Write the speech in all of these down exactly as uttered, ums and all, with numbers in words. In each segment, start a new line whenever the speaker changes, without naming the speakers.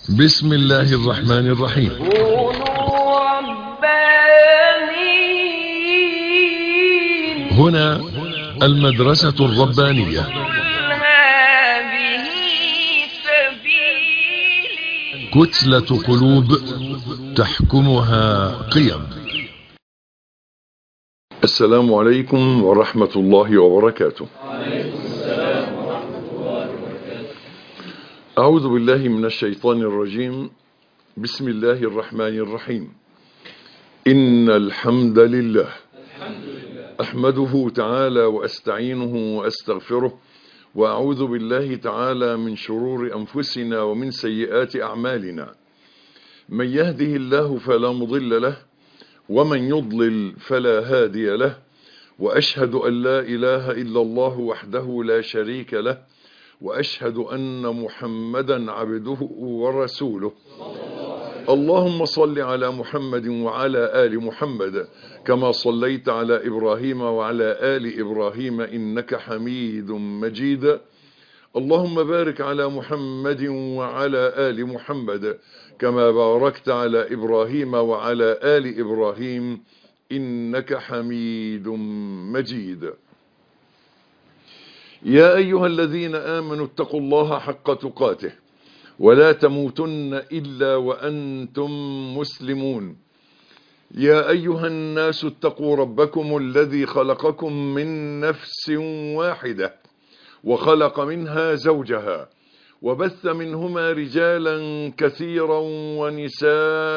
بسم الله الرحمن الرحيم.
كونوا ربانيين.
هنا المدرسة الربانية.
قل هذه سبيلي.
كتلة قلوب تحكمها قيم. السلام عليكم ورحمة الله وبركاته. أعوذ بالله من الشيطان الرجيم. بسم الله الرحمن الرحيم. إن الحمد لله أحمده تعالى وأستعينه وأستغفره، وأعوذ بالله تعالى من شرور أنفسنا ومن سيئات أعمالنا. من يهده الله فلا مضل له، ومن يضلل فلا هادي له، وأشهد أن لا إله إلا الله وحده لا شريك له، وأشهد أن محمدا عبده ورسوله. اللهم صل على محمد وعلى آل محمد كما صليت على إبراهيم وعلى آل إبراهيم إنك حميد مجيد. اللهم بارك على محمد وعلى آل محمد كما باركت على إبراهيم وعلى آل إبراهيم إنك حميد مجيد. يا أيها الذين آمنوا اتقوا الله حق تقاته ولا تموتن إلا وأنتم مسلمون. يا أيها الناس اتقوا ربكم الذي خلقكم من نفس واحدة وخلق منها زوجها وبث منهما رجالا كثيرا ونساء،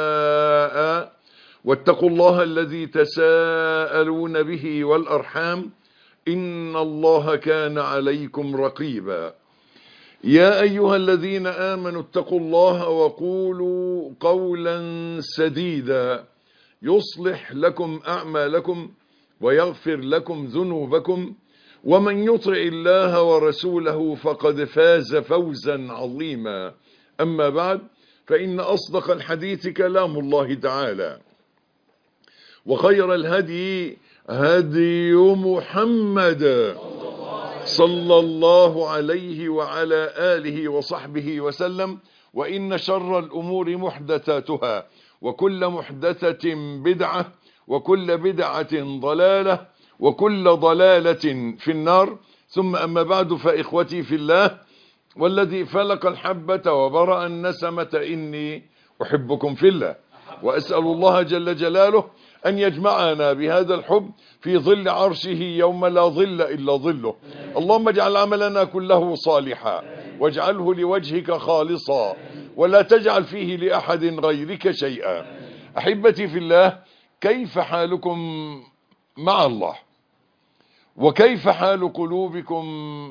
واتقوا الله الذي تساءلون به والأرحام إن الله كان عليكم رقيبا. يا أيها الذين آمنوا اتقوا الله وقولوا قولا سديدا يصلح لكم أعمالكم ويغفر لكم ذنوبكم، ومن يطع الله ورسوله فقد فاز فوزا عظيما. أما بعد، فإن أصدق الحديث كلام الله تعالى، وخير الهدي هدي محمد صلى الله عليه وعلى آله وصحبه وسلم. وإن شر الأمور محدثاتها، وكل محدثة بدعة، وكل بدعة ضلالة، وكل ضلالة في النار. ثم أما بعد، فإخوتي في الله والذي فلق الحبة وبرأ النسمة إني أحبكم في الله، وأسأل الله جل جلاله أن يجمعنا بهذا الحب في ظل عرشه يوم لا ظل إلا ظله. اللهم اجعل عملنا كله صالحا، واجعله لوجهك خالصا، ولا تجعل فيه لأحد غيرك شيئا. أحبتي في الله، كيف حالكم مع الله؟ وكيف حال قلوبكم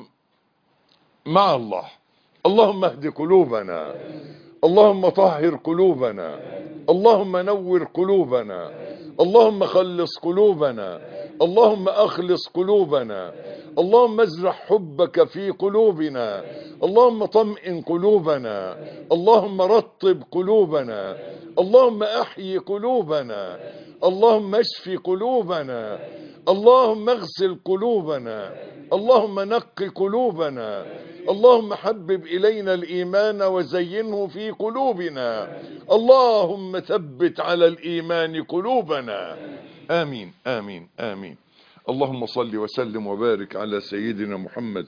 مع الله؟ اللهم اهد قلوبنا، اللهم طهر قلوبنا، اللهم نور قلوبنا، اللهم خلص قلوبنا، اللهم أخلص قلوبنا، اللهم ازرع حبك في قلوبنا، اللهم طمئن قلوبنا، اللهم رطب قلوبنا، اللهم أحيي قلوبنا، اللهم اشف قلوبنا، اللهم اغسل قلوبنا، اللهم نق قلوبنا، اللهم حبب إلينا الإيمان وزينه في قلوبنا، اللهم ثبت على الإيمان قلوبنا. آمين آمين آمين. اللهم صل وسلم وبارك على سيدنا محمد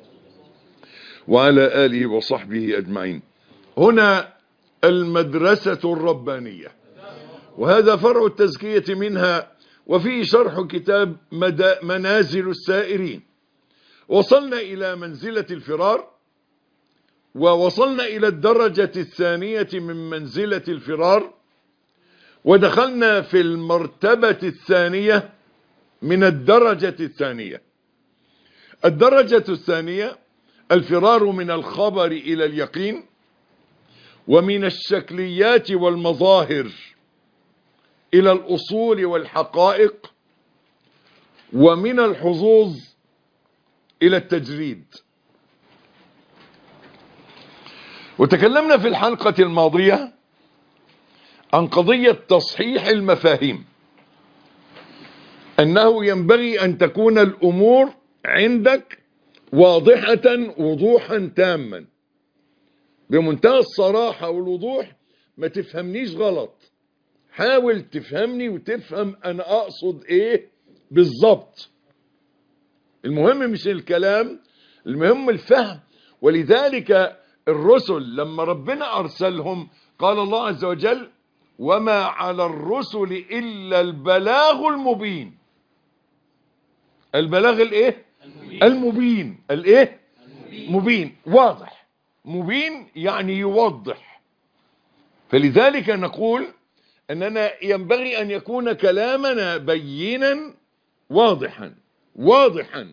وعلى آله وصحبه أجمعين. هنا المدرسة الربانية، وهذا فرع التزكية منها، وفيه شرح كتاب منازل السائرين. وصلنا إلى منزلة الفرار، ووصلنا إلى الدرجة الثانية من منزلة الفرار، ودخلنا في المرتبة الثانية من الدرجة الثانية. الدرجة الثانية الفرار من الخبر إلى اليقين، ومن الشكليات والمظاهر إلى الأصول والحقائق، ومن الحظوظ إلى التجريد. وتكلمنا في الحلقة الماضية عن قضية تصحيح المفاهيم، أنه ينبغي أن تكون الأمور عندك واضحة وضوحا تاما، بمنتهى الصراحة والوضوح، ما تفهمنيش غلط، حاول تفهمني وتفهم انا اقصد ايه بالظبط. المهم مش الكلام، المهم الفهم. ولذلك الرسل لما ربنا ارسلهم قال الله عز وجل: وما على الرسل الا البلاغ المبين. البلاغ الايه؟ المبين. الايه؟ مبين، واضح. مبين يعني يوضح. فلذلك نقول اننا ينبغي ان يكون كلامنا بينا واضحا واضحا.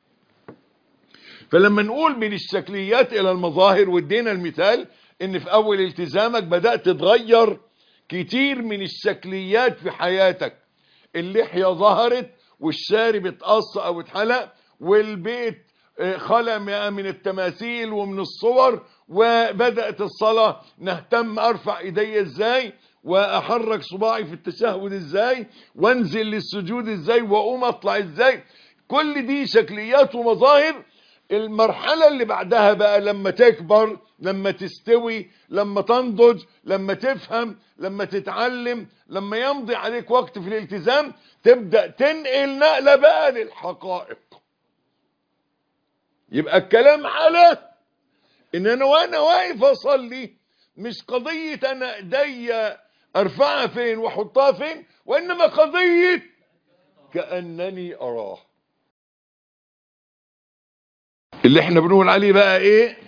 فلما نقول من الشكليات الى المظاهر، وادينا المثال ان في اول التزامك بدأت تتغير كتير من الشكليات في حياتك. اللحية ظهرت، والشارب اتقص او اتحلق، والبيت خلى من التماثيل ومن الصور، وبدأت الصلاة نهتم ارفع ايدي ازاي، واحرك صباعي في التشهد ازاي، وانزل للسجود ازاي، واقوم اطلع ازاي. كل دي شكليات ومظاهر. المرحلة اللي بعدها بقى لما تكبر، لما تستوي، لما تنضج، لما تفهم، لما تتعلم، لما يمضي عليك وقت في الالتزام، تبدأ تنقل نقلة بقى للحقائق. يبقى الكلام على ان انا وانا واقف اصلي مش قضية انا ايديا ارفعها فين واحطها فين، وانما قضية كأنني اراه. اللي احنا بنقول عليه بقى ايه؟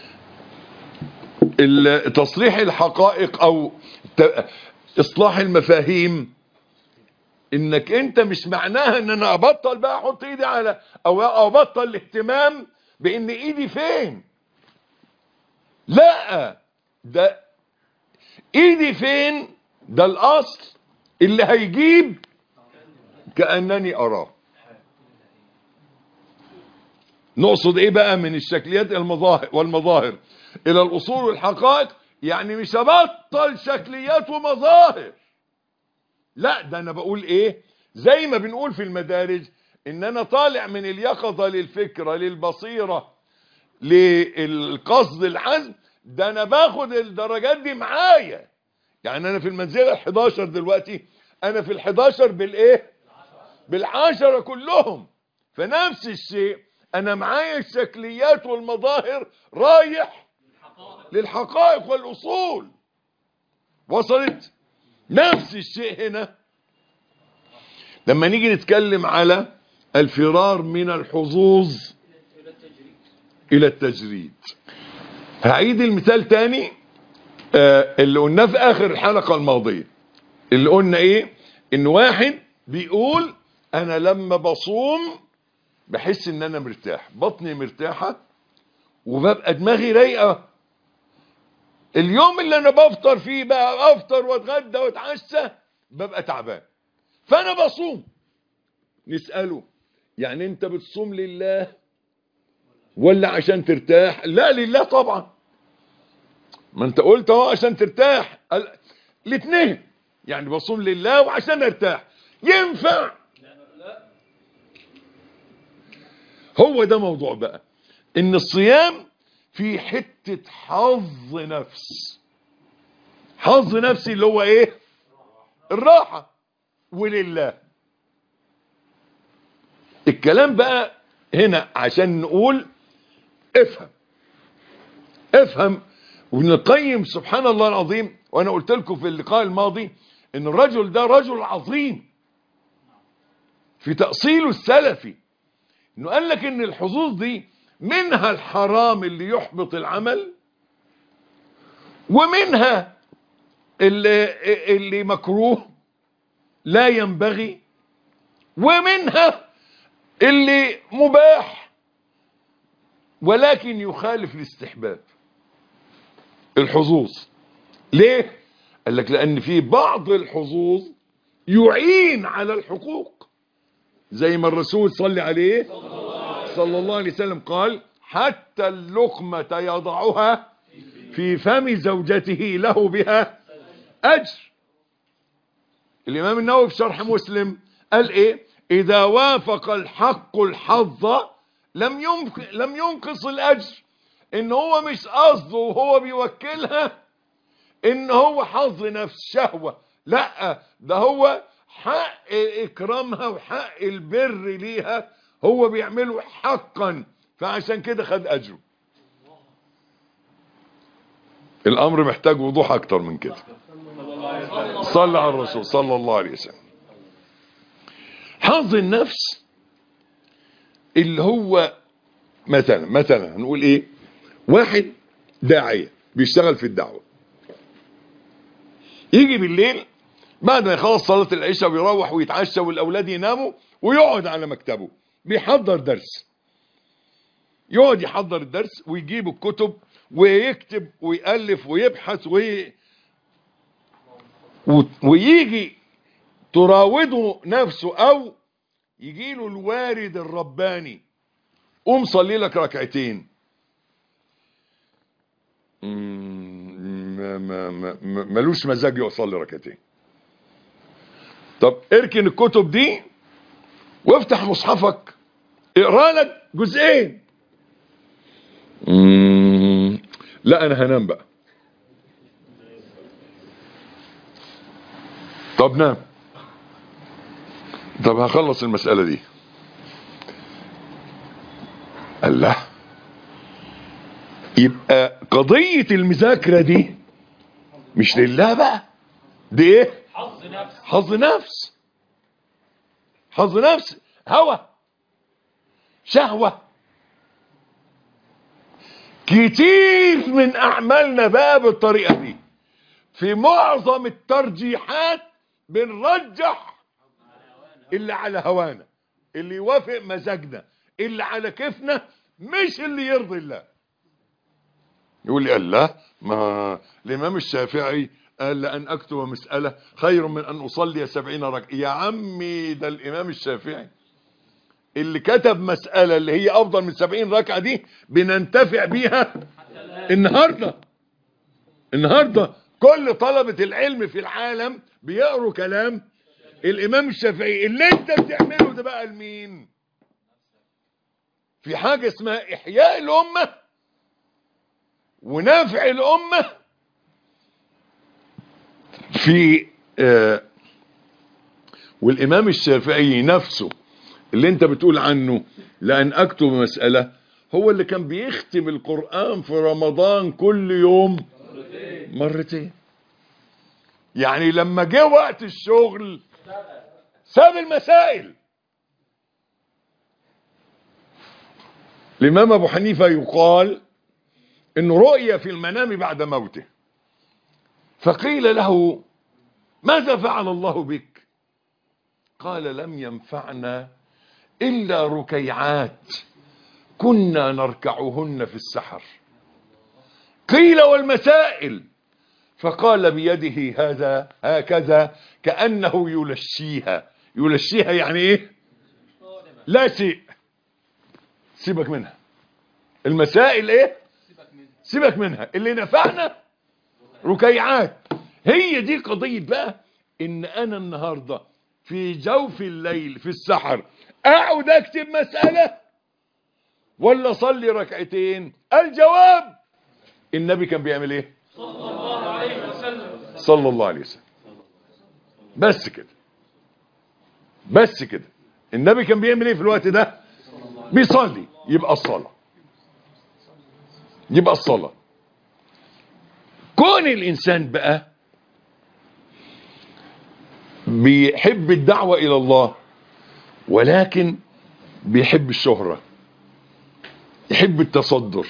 تصليح الحقائق او اصلاح المفاهيم. انك انت مش معناها ان انا ابطل بقى احط ايدي على او ابطل الاهتمام بان ايدي فين. لا، ده ايدي فين ده الاصل اللي هيجيب كأنني اراه. نقصد ايه بقى من الشكليات المظاهر والمظاهر الى الاصول والحقائق؟ يعني مش هبطل شكليات ومظاهر، لا، ده انا بقول ايه؟ زي ما بنقول في المدارج ان انا طالع من اليقظة للفكرة للبصيرة للقصد الحزم، ده انا باخد الدرجات دي معايا. يعني انا في المنزلة الحداشر دلوقتي، انا في الحداشر بالايه؟ بالعشرة كلهم. فنفس الشيء انا معايا الشكليات والمظاهر رايح للحقائق والاصول. وصلت؟ نفس الشيء هنا لما نيجي نتكلم على الفرار من الحظوظ الى التجريد. هعيد المثال تاني آه اللي قلناه في اخر الحلقة الماضية، اللي قلنا ايه؟ ان واحد بيقول انا لما بصوم بحس ان انا مرتاح، بطني مرتاحة، وببقى دماغي رايقة. اليوم اللي انا بفطر فيه بقى افطر واتغدى واتعشى ببقى تعبان، فانا بصوم. نسأله يعني انت بتصوم لله ولا عشان ترتاح؟ لا، لله طبعا. ما انت قلت اهو عشان ترتاح. الاثنين، يعني بصوم لله وعشان ارتاح. ينفع؟ هو ده موضوع بقى، ان الصيام في حتة حظ نفس. حظ نفسي اللي هو ايه؟ الراحة. ولله الكلام بقى هنا عشان نقول افهم افهم ونقيم. سبحان الله العظيم. وانا قلت لكم في اللقاء الماضي ان الرجل ده رجل عظيم في تأصيله السلفي، انه قال لك ان الحظوظ دي منها الحرام اللي يحبط العمل، ومنها اللي, اللي مكروه لا ينبغي، ومنها اللي مباح ولكن يخالف الاستحباب. الحظوظ ليه؟ قال لك لان في بعض الحظوظ يعين على الحقوق، زي ما الرسول صلى عليه صلى الله عليه وسلم قال حتى اللقمة يضعها في فم زوجته له بها اجر. الامام النووي في شرح مسلم قال ايه؟ اذا وافق الحق الحظ لم لم ينقص الاجر. ان هو مش قصده وهو بيوكلها ان هو حظ نفس شهوة، لا ده هو حق اكرامها وحق البر ليها هو بيعمله حقا، فعشان كده خد اجره. الامر محتاج وضوح اكتر من كده. صلى على الرسول صلى الله عليه وسلم. حظ النفس اللي هو مثلا مثلا هنقول ايه، واحد داعية بيشتغل في الدعوة، يجي بالليل بعد ما يخلص صلاة العشاء ويروح ويتعشى والاولاد يناموا ويقعد على مكتبه بيحضر درس، يقعد يحضر الدرس ويجيب الكتب ويكتب ويألف ويبحث وي... ويجي تراوده نفسه او يجيله الوارد الرباني قوم صلي لك ركعتين، ما ما ما ملوش مزاج يصلي ركعتين. طب اركن الكتب دي وافتح مصحفك اقرا لك جزئين. مم. لا انا هنام بقى. طب نام. طب هخلص المسألة دي. الله، يبقى قضية المذاكرة دي مش لله بقى، دي ايه؟ حظ نفس. حظ نفس حظ نفس هوى شهوة. كتير من اعمالنا بقى بالطريقة دي. في معظم الترجيحات بنرجح اللي على هوانا، اللي يوافق مزاجنا، اللي على كيفنا، مش اللي يرضي الله. يقول لي الله، ما الامام الشافعي قال لأن اكتب مسألة خير من ان اصلي سبعين ركعة. يا عمي ده الامام الشافعي اللي كتب مسألة اللي هي افضل من سبعين ركعة دي بننتفع بيها النهاردة. النهاردة كل طلبة العلم في العالم بيقروا كلام الامام الشافعي. اللي انت بتعمله ده بقى لمين؟ في حاجة اسمها احياء الامة ونفع الامة في آه والامام الشافعي نفسه اللي انت بتقول عنه لأن اكتب مسألة، هو اللي كان بيختم القرآن في رمضان كل يوم مرتين. يعني لما جه وقت الشغل ساب المسائل. الامام ابو حنيفة يقال انه رؤيا في المنام بعد موته، فقيل له ماذا فعل الله بك؟ قال لم ينفعنا الا ركيعات كنا نركعهن في السحر. قيل والمسائل؟ فقال بيده هذا هكذا كأنه يلشيها. يلشيها يعني ايه؟ لا شيء، سيبك منها. المسائل ايه؟ سيبك منها. اللي نفعنا ركيعات. هي دي قضية بقى، ان انا النهاردة في جوف الليل في السحر اقعد اكتب مسألة ولا صلي ركعتين؟ الجواب النبي كان بيعمل ايه؟ صلى الله عليه وسلم. صلى الله عليه وسلم. بس كده، بس كده. النبي كان بيعمل ايه في الوقت ده؟ بيصلي. يبقى الصلاة، يبقى الصلاة. كون الانسان بقى بيحب الدعوة الى الله ولكن بيحب الشهرة، يحب التصدر،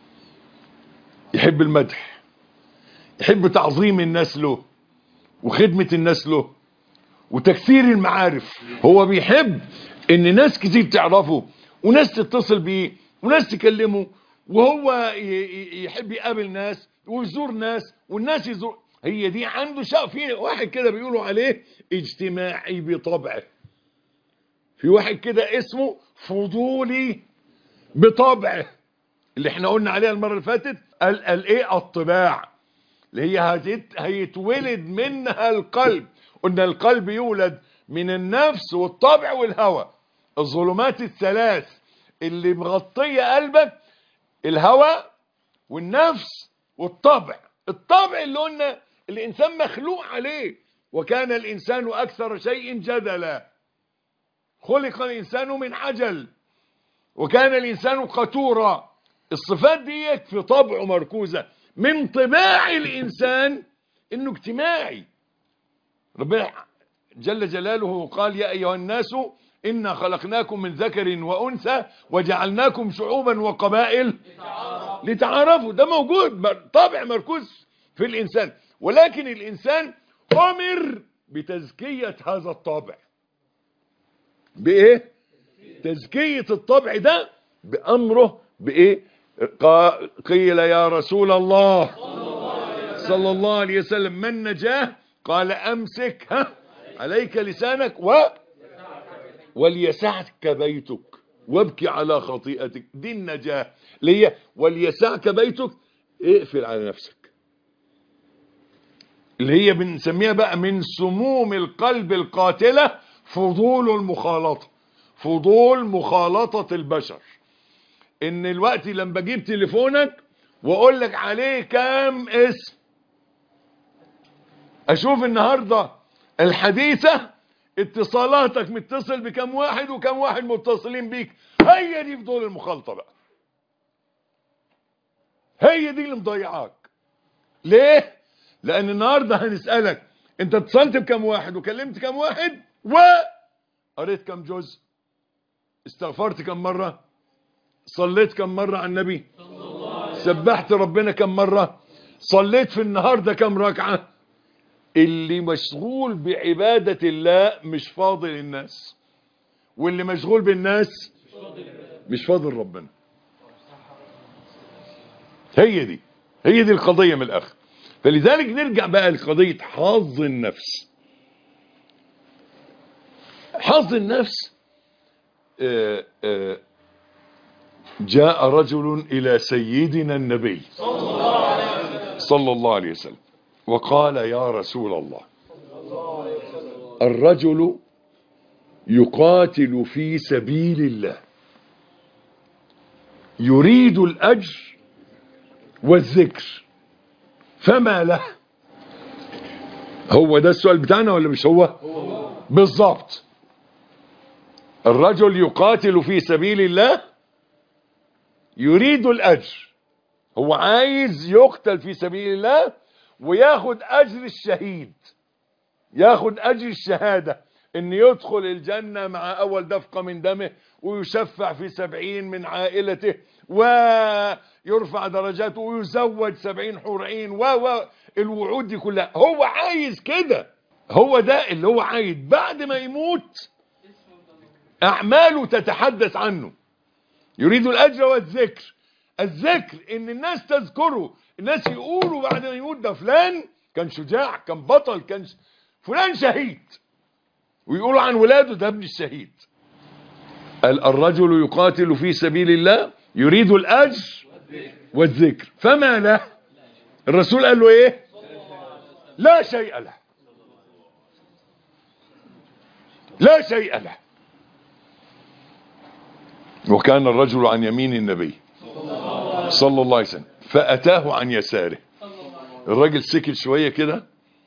يحب المدح، يحب تعظيم الناس له وخدمة الناس له وتكثير المعارف. هو بيحب ان ناس كتير تعرفه وناس تتصل بيه وناس تكلمه، وهو يحب يقابل ناس ويزور ناس والناس يزور. هي دي عنده شيء. في واحد كده بيقولوا عليه اجتماعي بطبعه، في واحد كده اسمه فضولي بطبعه، اللي احنا قلنا عليها المرة اللي فاتت الايه الطباع، اللي هي هيتولد منها القلب. قلنا القلب يولد من النفس والطبع والهوى، الظلمات الثلاث اللي مغطية قلبك: الهوى والنفس والطبع. الطبع اللي قلنا الإنسان مخلوق عليه، وكان الإنسان أكثر شيء جدلا، خلق الإنسان من عجل، وكان الإنسان قتورا. الصفات دي في طبعه مركوزة. من طباع الإنسان إنه اجتماعي. ربنا جل جلاله قال يا أيها الناس إنا خلقناكم من ذكر وأنثى وجعلناكم شعوبا وقبائل لتعارفوا. ده موجود، طبع مركوز في الإنسان، ولكن الإنسان أمر بتزكية هذا الطبع. بإيه؟ تزكية الطبع ده بأمره بإيه؟ قيل يا رسول الله صلى الله عليه وسلم ما النجاة؟ قال أمسك ها عليك لسانك و وليسعك بيتك وابكي على خطيئتك. دي النجاة اللي هي وليسعك بيتك. اقفل على نفسك، اللي هي بنسميها بقى من سموم القلب القاتلة فضول المخالطة، فضول مخالطة البشر. ان الوقت لما بجيب تليفونك واقول لك عليه كام اسم، اشوف النهاردة الحديثة اتصالاتك متصل بكم واحد وكم واحد متصلين بيك. هي دي فضول المخالطة بقى، هي دي اللي مضيعاك. ليه؟ لان النهاردة هنسألك انت اتصلت بكم واحد وكلمت كم واحد وقريت كم جزء، استغفرت كم مرة، صليت كم مرة على النبي، سبحت ربنا كم مرة، صليت في النهاردة كم ركعة. اللي مشغول بعبادة الله مش فاضل الناس، واللي مشغول بالناس مش فاضل ربنا. هي دي هي دي القضية من الآخر. فلذلك نرجع بقى لقضية حظ النفس. حظ النفس آآ آآ جاء رجل إلى سيدنا النبي صلى الله عليه وسلم وقال يا رسول الله الرجل يقاتل في سبيل الله يريد الأجر والذكر فما له. هو ده السؤال بتاعنا ولا مش هو؟ بالضبط. الرجل يقاتل في سبيل الله يريد الأجر، هو عايز يقتل في سبيل الله وياخد أجر الشهيد، ياخد أجر الشهادة، ان يدخل الجنة مع أول دفقة من دمه ويشفع في سبعين من عائلته ويرفع درجاته ويزوج سبعين حور عين والوعود دي كلها. هو عايز كده، هو ده اللي هو عايز. بعد ما يموت أعماله تتحدث عنه. يريد الأجر والذكر. الذكر ان الناس تذكره، الناس يقولوا بعد ما يموت ده فلان كان شجاع، كان بطل، كان ش... فلان شهيد، ويقولوا عن ولاده ده ابن الشهيد. الرجل يقاتل في سبيل الله يريد الأجر والذكر فما له. الرسول قال له ايه؟ لا شيء له، لا شيء له. وكان الرجل عن يمين النبي صلى الله عليه وسلم فأتاه عن يساره. الراجل سكت شوية كده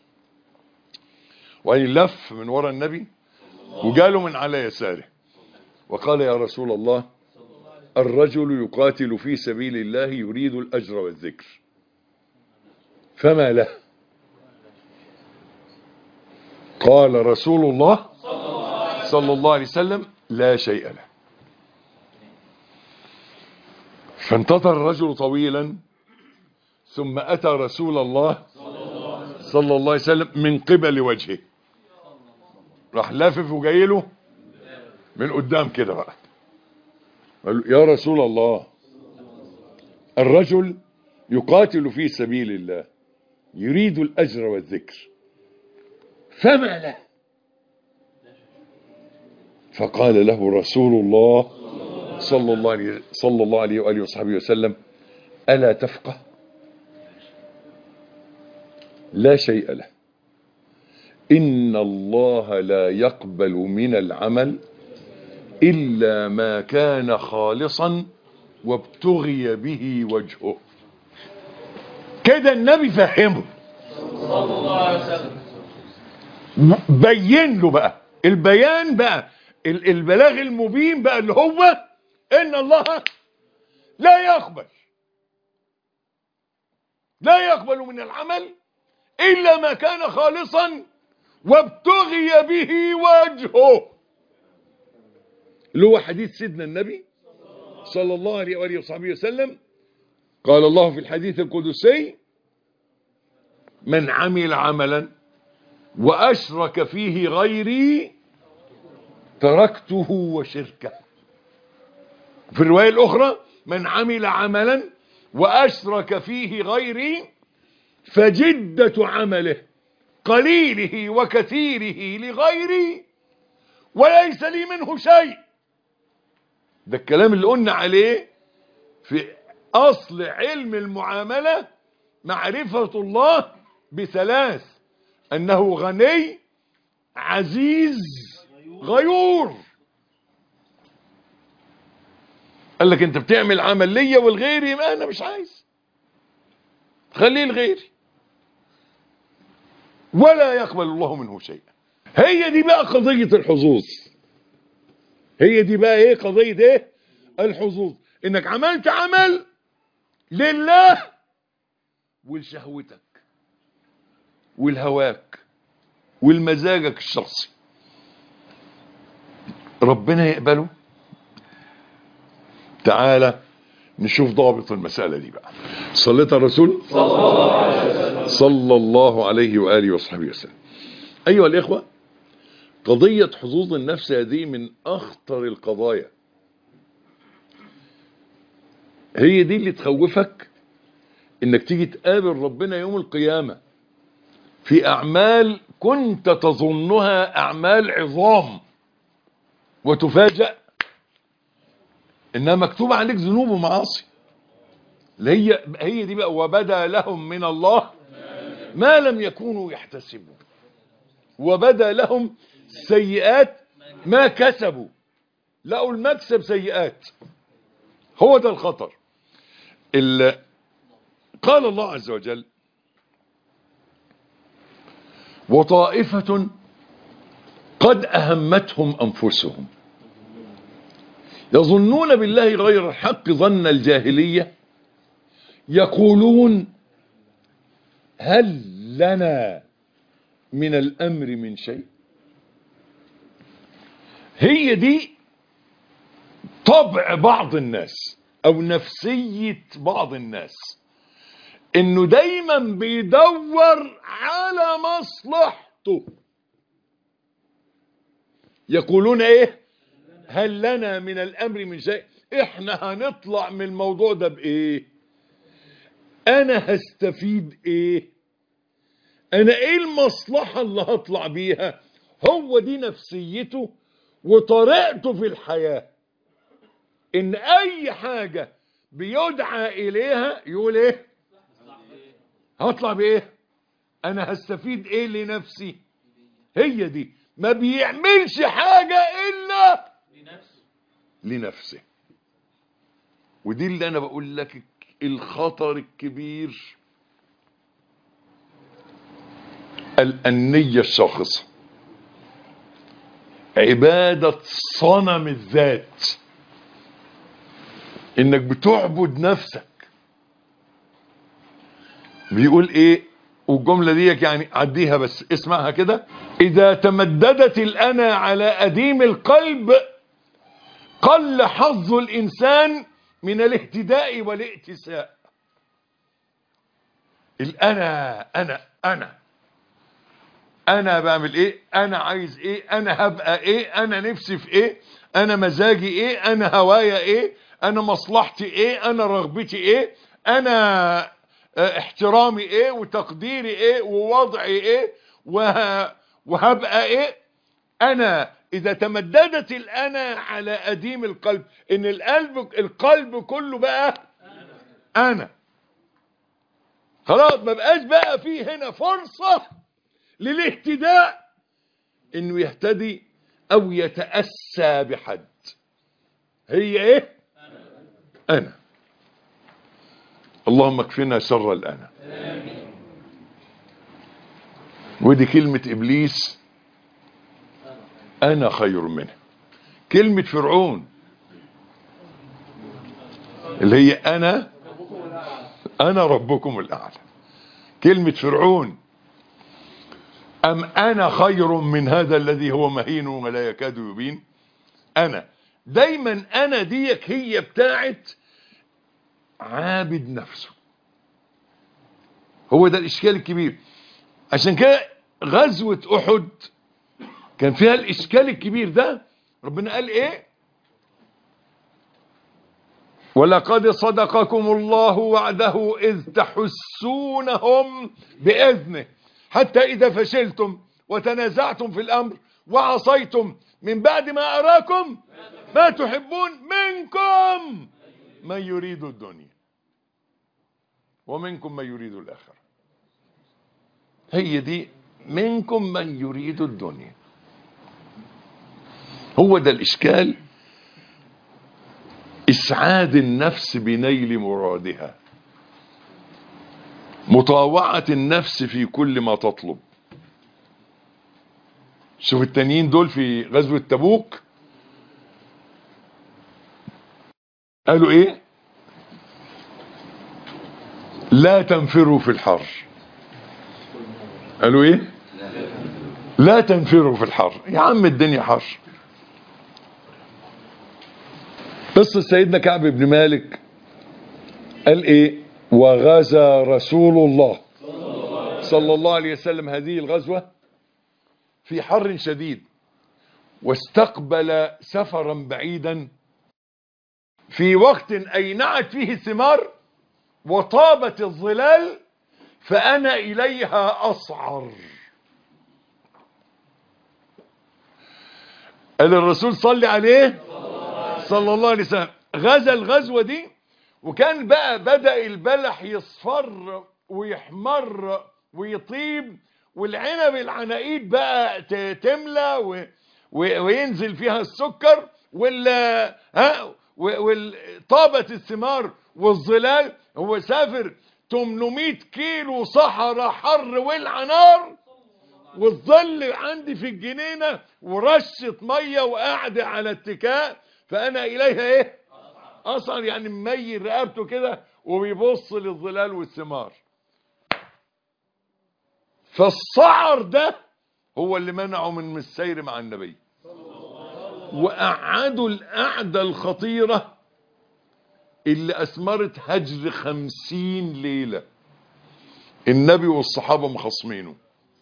وبعدين لف من وراء النبي وجاله من على يساره وقال يا رسول الله الرجل يقاتل في سبيل الله يريد الأجر والذكر فما له. قال رسول الله صلى الله عليه وسلم لا شيء له. فانتظر الرجل طويلا ثم أتى رسول الله صلى الله عليه وسلم من قبل وجهه، راح لافف وجايله من قدام كده بقى. قال له يا رسول الله الرجل يقاتل في سبيل الله يريد الأجر والذكر فما له. فقال له رسول الله صلى الله عليه صلى الله عليه وآله وصحبه وسلم ألا تفقه؟ لا شيء له. إن الله لا يقبل من العمل إلا ما كان خالصا وابتغي به وجهه. كده النبي فهمه، بين له بقى البيان بقى، البلاغ المبين بقى، اللي هو ان الله لا يقبل لا يقبل من العمل الا ما كان خالصا وابتغي به وجهه، اللي هو حديث سيدنا النبي صلى الله عليه وآله وصحبه وسلم. قال الله في الحديث القدسي: من عمل عملا وأشرك فيه غيري تركته وشركه. في الرواية الأخرى: من عمل عملا وأشرك فيه غيري فجدة عمله قليله وكثيره لغيري وليس لي منه شيء. ده الكلام اللي قلنا عليه في أصل علم المعاملة، معرفة الله بثلاث: أنه غني، عزيز، غيور. قال لك أنت بتعمل عمل ليا والغيري، ما أنا مش عايز، خليه لغيري ولا يقبل الله منه شيئا. هي دي بقى قضية الحظوظ، هي دي بقى ايه قضية ايه الحظوظ، انك عملت عمل لله ولشهوتك والهواك والمزاجك الشخصي، ربنا يقبله؟ تعالى نشوف ضابط المسألة دي بقى. صليت الرسول صلى الله عليه وآله وصحبه وسلم. أيها الإخوة، قضية حظوظ النفس هذه من أخطر القضايا، هي دي اللي تخوفك إنك تيجي تقابل ربنا يوم القيامة في أعمال كنت تظنها أعمال عظام، وتفاجأ إنها مكتوبة عليك ذنوب ومعاصي. هي هي دي بقى: وبدا لهم من الله ما لم يكونوا يحتسبون وبدا لهم سيئات ما كسبوا. لقوا المكسب سيئات. هو ده الخطر. قال الله عز وجل: وطائفة قد أهمتهم أنفسهم يظنون بالله غير الحق ظن الجاهلية يقولون هل لنا من الأمر من شيء. هي دي طبع بعض الناس أو نفسية بعض الناس، إنه دايما بيدور على مصلحته. يقولون إيه؟ هل لنا من الأمر من شيء. إحنا هنطلع من الموضوع ده بإيه؟ أنا هستفيد إيه؟ أنا إيه المصلحة اللي هطلع بيها؟ هو دي نفسيته وطريقته في الحياة، إن أي حاجة بيدعى إليها يقول إيه؟ هطلع بإيه؟ أنا هستفيد إيه لنفسي؟ هي دي، ما بيعملش حاجة إلا لنفسه لنفسه. ودي اللي أنا بقول لك الخطر الكبير، الأنية الشاخصة، عبادة صنم الذات، إنك بتعبد نفسك. بيقول إيه والجملة دي يعني عديها بس اسمعها كده: إذا تمددت الأنا على أديم القلب قل حظ الإنسان من الاهتداء والائتساء. الأنا أنا أنا أنا بعمل إيه، أنا عايز إيه، أنا هبقى إيه، أنا نفسي في إيه، أنا مزاجي إيه، أنا هوايا إيه، أنا مصلحتي إيه، أنا رغبتي إيه، أنا احترامي إيه وتقديري إيه ووضعي إيه وهبقى إيه. أنا إذا تمددت الأنا على أديم القلب، إن القلب القلب كله بقى أنا، خلاص ما بقاش بقى فيه هنا فرصة للاهتداء، إنه يهتدي أو يتأسى بحد. هي إيه؟ أنا. اللهم اكفنا شر الأنا. ودي كلمة إبليس، أنا خير منه. كلمة فرعون اللي هي أنا أنا ربكم الأعلى. كلمة فرعون أم أنا خير من هذا الذي هو مهين ولا يكاد يبين. أنا دايما أنا ديك هي بتاعت عابد نفسه. هو ده الإشكال الكبير. عشان كده غزوة أحد كان فيها الإشكال الكبير ده. ربنا قال إيه؟ ولقد صدقكم الله وعده إذ تحسونهم بإذنه حتى إذا فشلتم وتنازعتم في الأمر وعصيتم من بعد ما أراكم ما تحبون منكم من يريد الدنيا ومنكم من يريد الآخرة. هي دي، منكم من يريد الدنيا. هو ده الإشكال. إسعاد النفس بنيل مرادها، مطاوعة النفس في كل ما تطلب. شوف التانيين دول في غزوة تبوك قالوا ايه؟ لا تنفروا في الحر. قالوا ايه؟ لا تنفروا في الحر. يا عم الدنيا حر. قصة سيدنا كعب بن مالك قال ايه؟ وغزا رسول الله صلى الله عليه وسلم هذه الغزوة في حر شديد، واستقبل سفرا بعيدا في وقت أينعت فيه الثمار وطابت الظلال، فأنا إليها أصعر. قال الرسول صلى عليه صلى الله عليه وسلم غزا الغزوة دي، وكان بقى بدأ البلح يصفر ويحمر ويطيب، والعنب العناقيد بقى تملى و... و... وينزل فيها السكر، وال ها وطابت الثمار والظلال. هو سافر ثمانمائة كيلو صحراء حر والعنار، والظل عندي في الجنينة ورشة مية وقاعدة على اتكاء، فأنا إليها إيه؟ أصعر. يعني مميل رقبته كده وبيبص للظلال والثمار. فالصعر ده هو اللي منعه من السير مع النبي، وقعدوا القعدة الخطيرة اللي أثمرت هجر خمسين ليلة. النبي والصحابة مخصمينه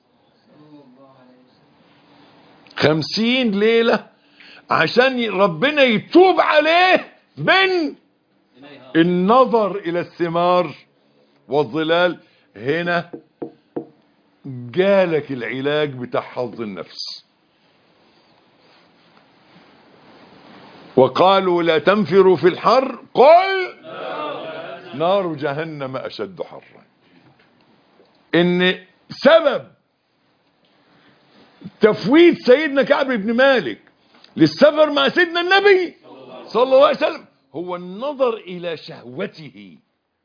خمسين ليلة عشان ربنا يتوب عليه من النظر إلى الثمار والظلال. هنا جالك العلاج بتاع حظ النفس. وقالوا لا تنفروا في الحر قل نار جهنم أشد حرا. إن سبب تفويت سيدنا كعب بن مالك للسفر مع سيدنا النبي صلى الله عليه وسلم هو النظر إلى شهوته.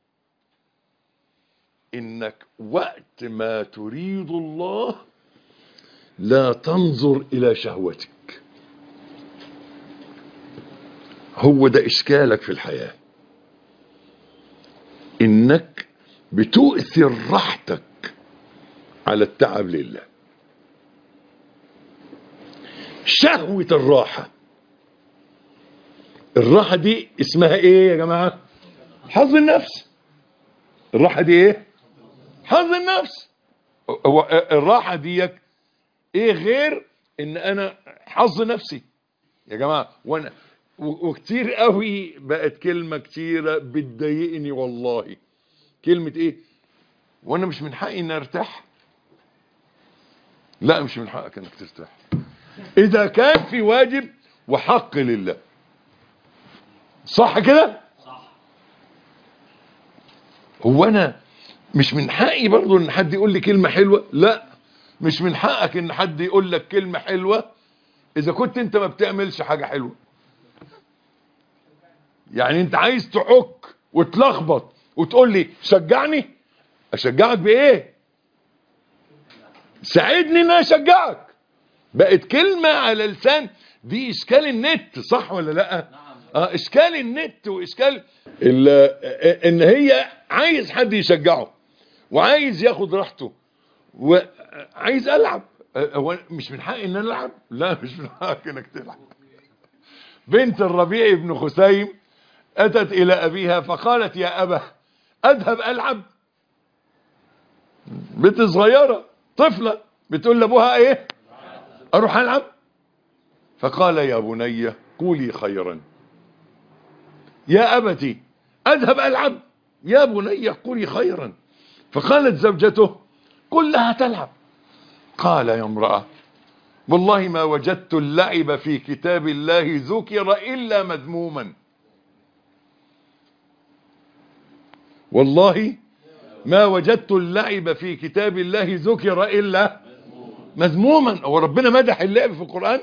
إنك وقت ما تريد الله لا تنظر إلى شهوتك. هو ده إشكالك في الحياة، إنك بتؤثر راحتك على التعب لله. شهوة الراحة، الراحة دي اسمها ايه يا جماعة؟ حظ النفس. الراحة دي ايه؟ حظ النفس. هو الراحة دي ايه غير ان انا حظ نفسي يا جماعة؟ وانا وكتير قوي بقت كلمة كتيرة بتضايقني والله. كلمة ايه؟ وانا مش من حقي ان ارتاح؟ لا، مش من حقك انك ترتاح اذا كان في واجب وحق لله. صح كده؟ صح. هو انا مش من حقي برضو ان حد يقول لي كلمة حلوة؟ لا، مش من حقك ان حد يقول لك كلمة حلوة اذا كنت انت ما بتعملش حاجة حلوة. يعني انت عايز تعك وتلخبط وتقول لي شجعني. اشجعك بايه؟ ساعدني ان انا اشجعك. بقت كلمة على لسان. دي اشكال النت، صح ولا لا؟ اه اشكال النت واشكال ان هي عايز حد يشجعه وعايز ياخد راحته وعايز العب. هو مش من حقي ان انا العب؟ لا مش من حقك انك تلعب. بنت الربيع بن خثيم اتت الى ابيها فقالت يا ابا اذهب العب. بنت صغيرة طفلة بتقول لابوها ايه؟ اروح العب. فقال يا بني قولي خيرا. يا ابتي اذهب العب. يا بني قولي خيرا. فقالت زوجته قل لها تلعب. قال يا امرأة والله ما وجدت اللعب في كتاب الله ذكر إلا مذموما. والله ما وجدت اللعب في كتاب الله ذكر إلا مذموما. هو ربنا مدح اللعب في القرآن؟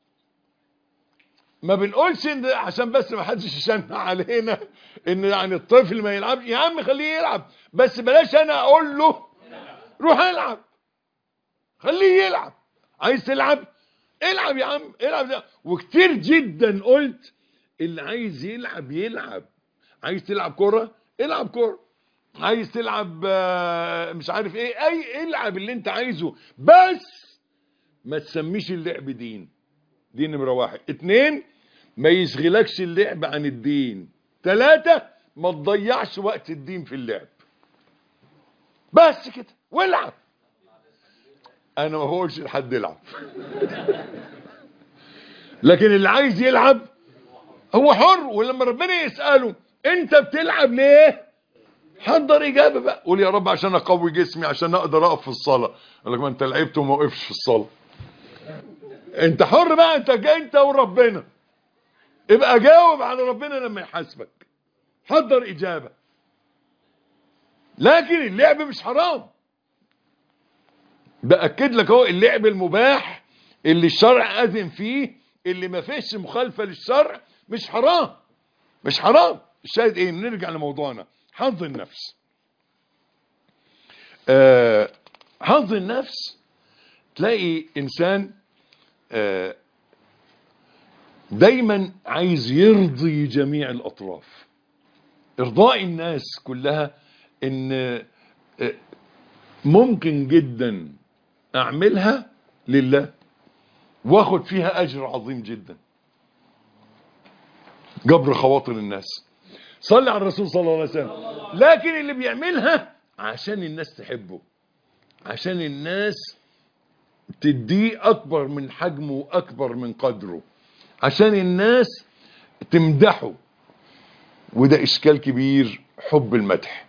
ما بنقولش إن عشان بس ما حدش يشنع علينا ان يعني الطفل ما يلعبش. يا عم خليه يلعب، بس بلاش انا اقول له روح العب. خليه يلعب. عايز تلعب العب يا عم، العب ده. وكتير جدا قلت اللي عايز يلعب يلعب. عايز تلعب كرة العب كرة، عايز تلعب مش عارف ايه اي العب اللي انت عايزه، بس ما تسميش اللعب دين. دي نمرة واحد. اتنين ما يشغلكش اللعب عن الدين. تلاتة ما تضيعش وقت الدين في اللعب. بس كده والعب. انا ما بقولش لحد يلعب لكن اللي عايز يلعب هو حر. ولما ربنا يسأله انت بتلعب ليه؟ حضر اجابة بقى. قول يا رب عشان اقوي جسمي عشان اقدر اقف في الصلاة. قال لك ما انت لعبت وما وقفش في الصلاة. انت حر بقى، انت انت وربنا. ابقى جاوب على ربنا لما يحاسبك. حضر اجابة. لكن اللعب مش حرام. بأكد لك اهو اللعب المباح اللي الشرع اذن فيه، اللي ما فيش مخالفة للشرع، مش حرام. مش حرام. الشاهد ايه؟ نرجع لموضوعنا. حظ النفس. آه حظ النفس. تلاقي انسان آه دايما عايز يرضي جميع الاطراف. ارضاء الناس كلها ان آه ممكن جدا اعملها لله واخد فيها اجر عظيم جدا. جبر خواطر الناس. صلي على الرسول صلى الله عليه وسلم. لكن اللي بيعملها عشان الناس تحبه، عشان الناس تديه اكبر من حجمه واكبر من قدره، عشان الناس تمدحه. وده اشكال كبير. حب المدح،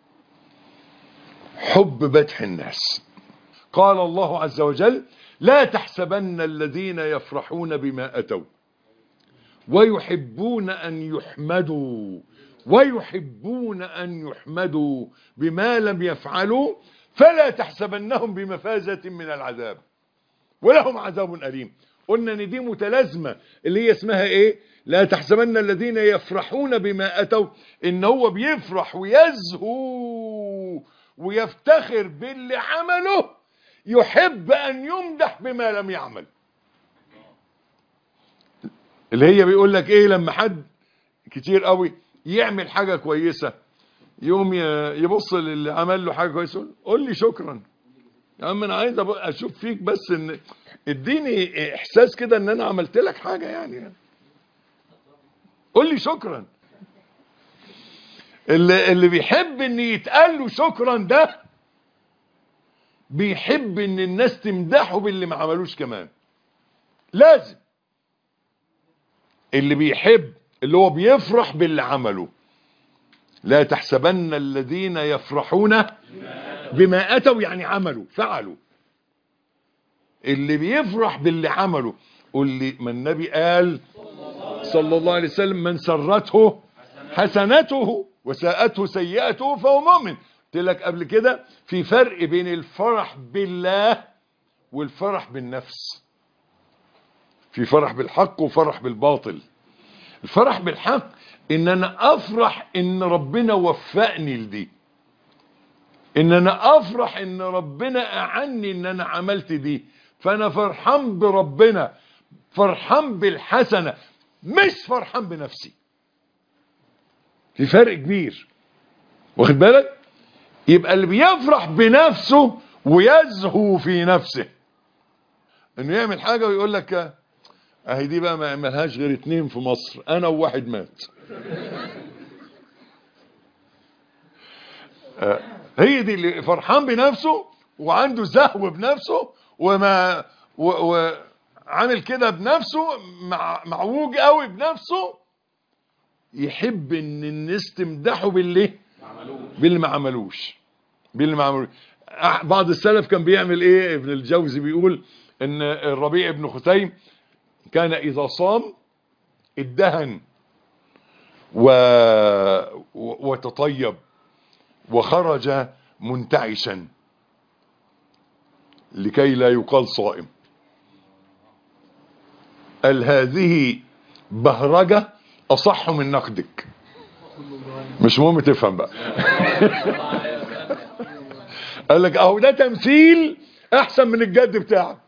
حب مدح الناس. قال الله عز وجل لا تحسبن الذين يفرحون بما أتوا ويحبون أن يحمدوا ويحبون أن يحمدوا بما لم يفعلوا فلا تحسبنهم بمفازة من العذاب ولهم عذاب أليم. قلنا ان دي متلازمة اللي هي اسمها ايه؟ لا تحسبن الذين يفرحون بما أتوا، ان هو بيفرح ويزهو ويفتخر باللي عمله، يحب ان يمدح بما لم يعمل. اللي هي بيقول لك ايه؟ لما حد كتير قوي يعمل حاجة كويسة يوم يبص للي عمل له حاجة كويسة قول لي شكرا يا عم، انا عايز اشوف فيك بس ان اديني احساس كده ان انا عملت لك حاجة يعني, يعني. قول لي شكرا. اللي, اللي بيحب ان يتقال له شكرا ده بيحب ان الناس تمدحه باللي ما عملوش كمان. لازم. اللي بيحب اللي هو بيفرح باللي عمله. لا تحسبن الذين يفرحون بما أتوا يعني عملوا فعلوا. اللي بيفرح باللي عمله. قل لي ما النبي قال صلى الله عليه وسلم من سرته حسنته وساءته سيئته فهو مؤمن. قلت لك قبل كده في فرق بين الفرح بالله والفرح بالنفس. في فرح بالحق وفرح بالباطل. الفرح بالحق ان انا افرح ان ربنا وفقني لدي، ان انا افرح ان ربنا اعني ان انا عملت دي، فانا فرحان بربنا، فرحان بالحسنة، مش فرحان بنفسي. في فرق كبير، واخد بالك؟ يبقى اللي بيفرح بنفسه ويزهو في نفسه انه يعمل حاجة ويقول لك اهي دي بقى ما يعملهاش غير اتنين في مصر، انا وواحد مات. هي دي اللي فرحان بنفسه وعنده زهو بنفسه وما وعامل كده بنفسه، مع معوج قوي بنفسه، يحب ان الناس تمدحه باللي باللي ما عملوش باللي ما عملوش. بعض السلف كان بيعمل ايه؟ ابن الجوزي بيقول ان الربيع بن خثيم كان اذا صام ادهن و... وتطيب وخرج منتعشا لكي لا يقال صائم. قال هذه بهرجة اصح من نقدك. مش مهم تفهم بقى. قال لك اهو ده تمثيل احسن من الجد بتاعك.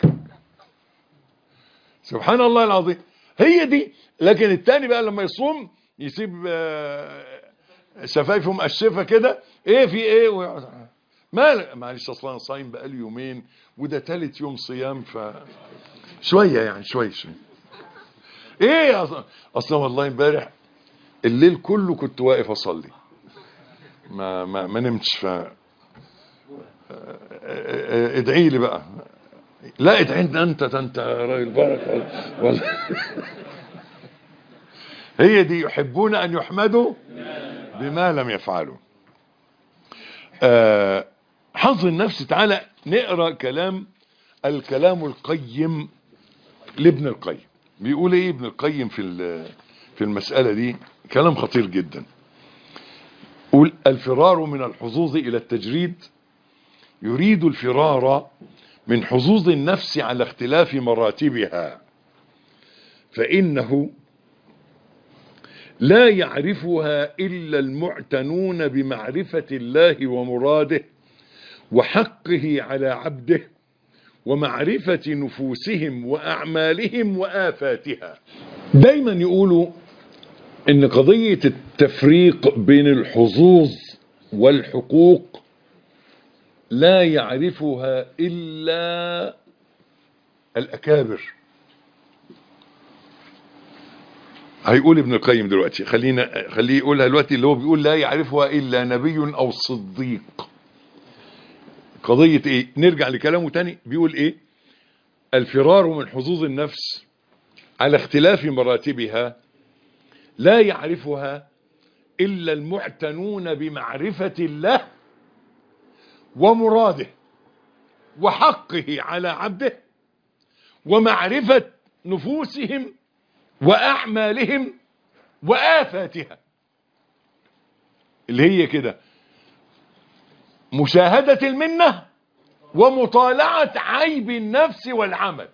سبحان الله العظيم. هي دي. لكن التاني بقى لما يصوم يسيب شفايفه مقشفه كده، ايه في ايه و... ما معلش اصلا انا صايم بقالي يومين وده تالت يوم صيام، ف شويه يعني شويه شويه ايه اصلا اصلا والله امبارح الليل كله كنت واقف اصلي، ما ما, ما نمتش، ف ادعي لي بقى. لا ادعي انت انت راجل بركه والله. هي دي يحبون ان يحمدوا بما لم يفعلوا. أه حظ النفس. تعالى نقرأ كلام الكلام القيم لابن القيم. بيقول ايه ابن القيم في في المسألة دي؟ كلام خطير جدا. قول الفرار من الحظوظ الى التجريد يريد الفرار من حظوظ النفس على اختلاف مراتبها، فإنه لا يعرفها إلا المعتنون بمعرفة الله ومراده وحقه على عبده ومعرفة نفوسهم وأعمالهم وآفاتها. دايما يقولوا إن قضية التفريق بين الحظوظ والحقوق لا يعرفها إلا الأكابر. هيقول ابن القيم دلوقتي، خلينا خليه يقولها دلوقتي، اللي هو بيقول لا يعرفها إلا نبي أو صديق. قضية إيه؟ نرجع لكلامه تاني. بيقول إيه؟ الفرار من حظوظ النفس على اختلاف مراتبها لا يعرفها إلا المعتنون بمعرفة الله ومراده وحقه على عبده ومعرفة نفوسهم وأعمالهم وآفاتها، اللي هي كده مشاهدة المنة ومطالعة عيب النفس والعمل.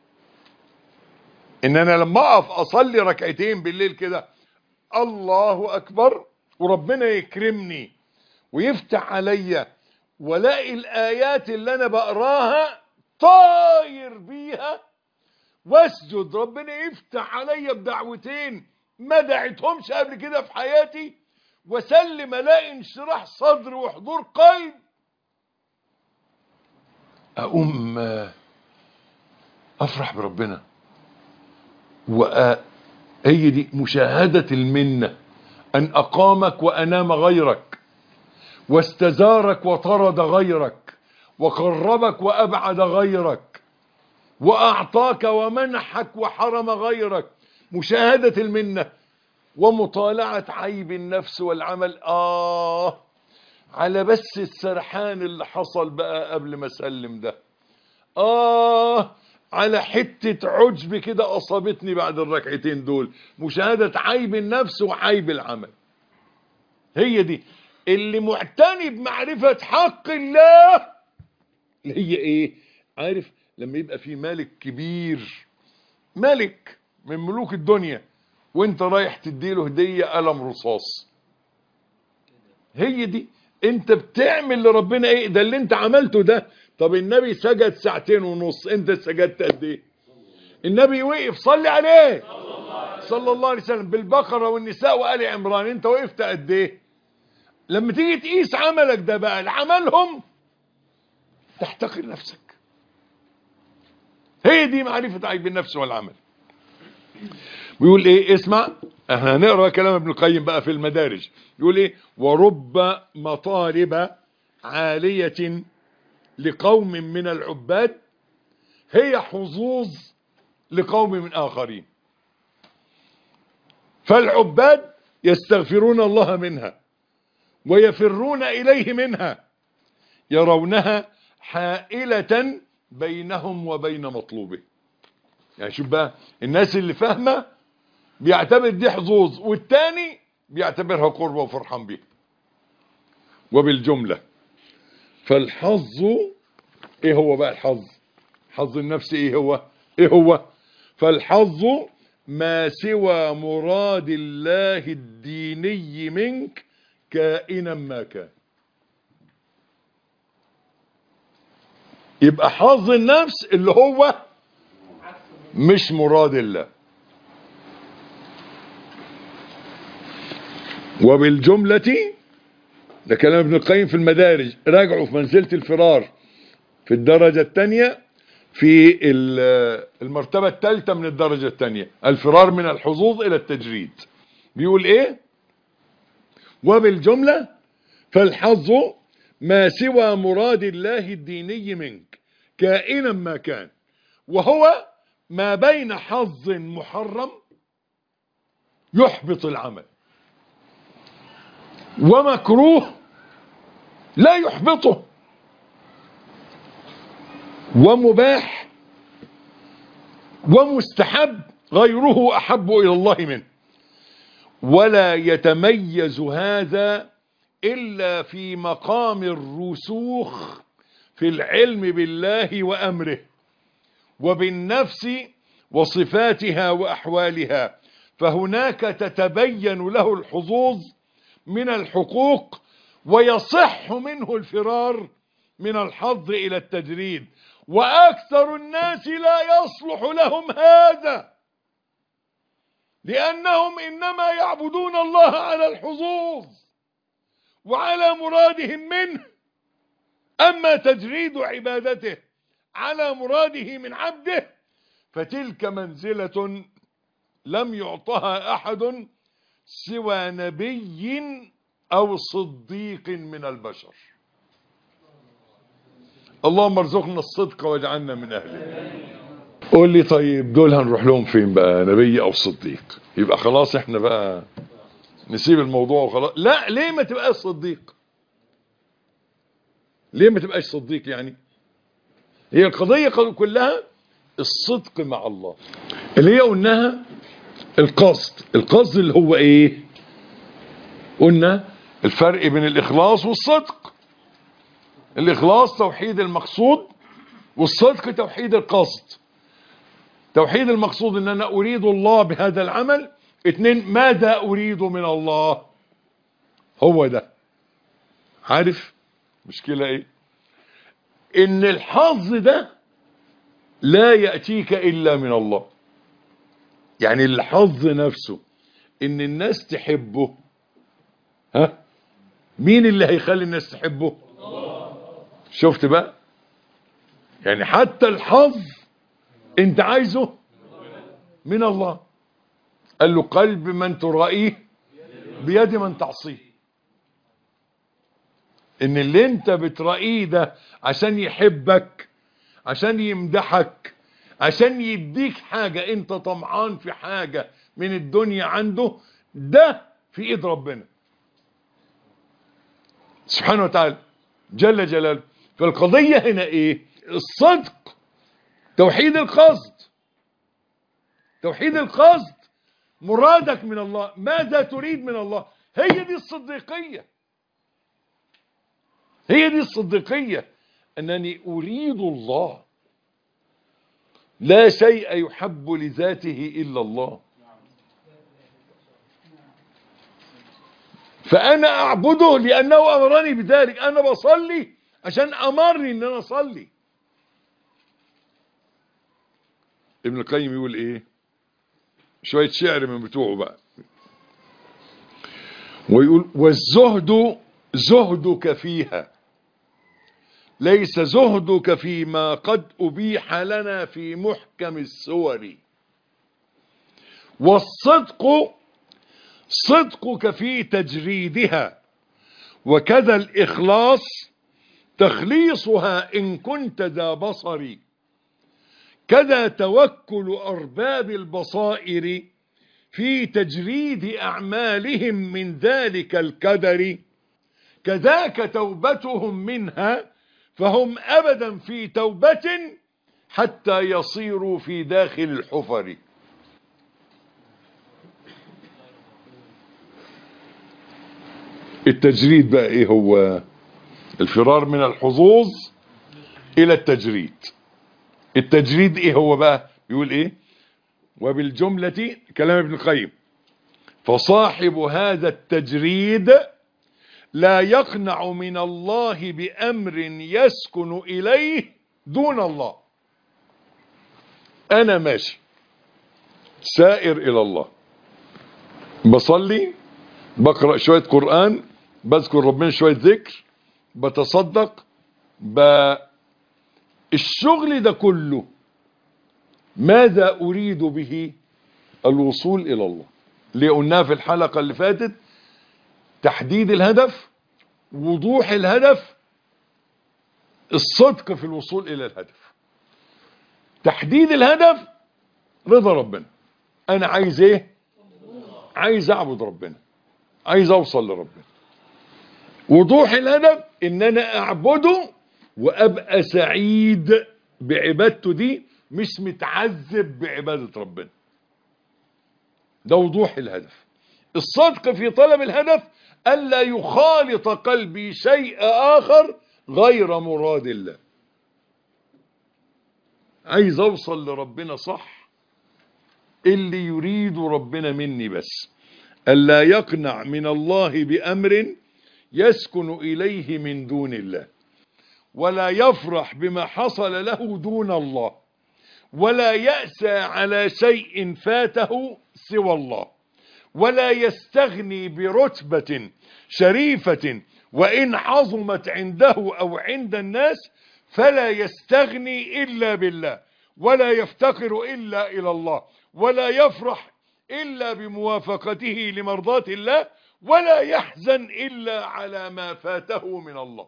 إن أنا لما أقف أصلي ركعتين بالليل كده الله أكبر وربنا يكرمني ويفتح عليا ولاقي الآيات اللي أنا بقراها طاير بيها واسجد، ربنا يفتح عليا بدعوتين ما دعيتهمش قبل كده في حياتي، وسلم الاقي انشراح صدر وحضور قلب، اقوم افرح بربنا. وهي دي مشاهدة المنة، ان اقامك وانام غيرك واستزارك وطرد غيرك وقربك وابعد غيرك واعطاك ومنحك وحرم غيرك. مشاهدة المنة ومطالعة عيب النفس والعمل. آه على بس السرحان اللي حصل بقى قبل ما اسلم ده. آه على حتة عجب كده أصابتني بعد الركعتين دول. مشاهدة عيب النفس وعيب العمل. هي دي اللي معتني بمعرفة حق الله، اللي هي ايه؟ عارف لما يبقى في مالك كبير، ملك من ملوك الدنيا، وانت رايح تديله هدية قلم رصاص. هي دي انت بتعمل لربنا ايه؟ ده اللي انت عملته ده. طب النبي سجد ساعتين ونص، انت سجدت قد ايه؟ النبي وقف صلي عليه صلى الله عليه وسلم بالبقرة والنساء وآل عمران، انت وقفت قد ايه؟ لما تيجي تقيس عملك ده بقى لعملهم تحتقر نفسك. هي دي معرفة عيب النفس والعمل. بيقول ايه؟ اسمع، احنا هنقرا كلام ابن القيم بقى في المدارج. يقول ايه؟ ورب مطالب عالية لقوم من العباد هي حظوظ لقوم من آخرين. فالعباد يستغفرون الله منها ويفرون إليه منها، يرونها حائلة بينهم وبين مطلوبه. يعني شوف بقى، الناس اللي فاهمة بيعتبر دي حظوظ، والتاني بيعتبرها قربة وفرحان بيها. وبالجملة فالحظ، ايه هو بقى الحظ؟ حظ النفس ايه هو؟ ايه هو؟ فالحظ ما سوى مراد الله الديني منك كائنا ما كان. يبقى حظ النفس اللي هو مش مراد الله. وبالجملة، ده كلام ابن القيم في المدارج، راجعوا في منزلة الفرار في الدرجة الثانية، في المرتبة الثالثة من الدرجة الثانية، الفرار من الحظوظ إلى التجريد. بيقول إيه؟ وبالجملة فالحظ ما سوى مراد الله الديني منك كائنا ما كان، وهو ما بين حظ محرم يحبط العمل ومكروه لا يحبطه ومباح ومستحب غيره أحب إلى الله منه. ولا يتميز هذا إلا في مقام الرسوخ في العلم بالله وأمره وبالنفس وصفاتها وأحوالها، فهناك تتبين له الحظوظ من الحقوق ويصح منه الفرار من الحظ إلى التجريد. وأكثر الناس لا يصلح لهم هذا، لأنهم إنما يعبدون الله على الحظوظ وعلى مرادهم منه. أما تجريد عبادته على مراده من عبده فتلك منزلة لم يعطها أحد سوى نبي أو صديق من البشر. اللهم ارزقنا الصدق واجعلنا من أهله. قول لي طيب دول هنروح لهم فين بقى؟ نبي أو صديق؟ يبقى خلاص احنا بقى نسيب الموضوع وخلاص؟ لا، ليه ما تبقاش صديق؟ ليه ما تبقاش صديق؟ يعني هي القضية كلها الصدق مع الله، اللي هي قلناها القصد. القصد اللي هو ايه؟ قلنا الفرق بين الإخلاص والصدق. الإخلاص توحيد المقصود، والصدق توحيد القصد. توحيد المقصود ان انا اريد الله بهذا العمل. اتنين، ماذا اريد من الله؟ هو ده. عارف مشكلة ايه؟ ان الحظ ده لا يأتيك الا من الله. يعني الحظ نفسه ان الناس تحبه، ها، مين اللي هيخلي الناس تحبه؟ شفت بقى؟ يعني حتى الحظ انت عايزه من الله. قال له قلب من ترائيه بيد من تعصيه. ان اللي انت بترائيه ده عشان يحبك، عشان يمدحك، عشان يديك حاجة انت طمعان في حاجة من الدنيا عنده، ده في ايد ربنا سبحانه وتعالى جل جلاله. فالقضية هنا ايه؟ الصدق، توحيد القصد. توحيد القصد، مرادك من الله، ماذا تريد من الله. هي دي الصديقية. هي دي الصديقية، أنني أريد الله، لا شيء يحب لذاته إلا الله. فأنا أعبده لأنه أمرني بذلك. أنا بصلي عشان أمرني إن أنا أصلي. ابن القيم يقول إيه؟ شوية شعر من بتوعه بقى، ويقول: والزهد زهدك فيها ليس زهدك فيما قد أبيح لنا في محكم السور، والصدق صدقك في تجريدها، وكذا الإخلاص تخليصها إن كنت ذا بصر، كذا توكل أرباب البصائر في تجريد أعمالهم من ذلك الكدر، كذاك توبتهم منها فهم أبدا في توبة حتى يصيروا في داخل الحفر. التجريد بقى ايه هو؟ الفرار من الحظوظ الى التجريد. التجريد ايه هو بقى؟ يقول ايه؟ وبالجملة كلام ابن القيم: فصاحب هذا التجريد لا يقنع من الله بأمر يسكن إليه دون الله. أنا ماشي سائر إلى الله، بصلي، بقرأ شوية قرآن، بذكر ربنا شوية ذكر، بتصدق، ب... الشغل ده كله ماذا أريد به؟ الوصول إلى الله. اللي قلناه في الحلقة اللي فاتت: تحديد الهدف، وضوح الهدف، الصدق في الوصول إلى الهدف. تحديد الهدف رضا ربنا. أنا عايز إيه؟ عايز أعبد ربنا، عايز أوصل لربنا. وضوح الهدف إن أنا أعبده وأبقى سعيد بعبادته دي، مش متعذب بعبادة ربنا. ده وضوح الهدف. الصدق في طلب الهدف ألا يخالط قلبي شيء آخر غير مراد الله. عايز أوصل لربنا صح، اللي يريد ربنا مني بس. ألا يقنع من الله بأمر يسكن إليه من دون الله، ولا يفرح بما حصل له دون الله، ولا يأسى على شيء فاته سوى الله، ولا يستغني برتبة شريفة وإن عظمت عنده أو عند الناس، فلا يستغني إلا بالله، ولا يفتقر إلا إلى الله، ولا يفرح إلا بموافقته لمرضاة الله، ولا يحزن إلا على ما فاته من الله.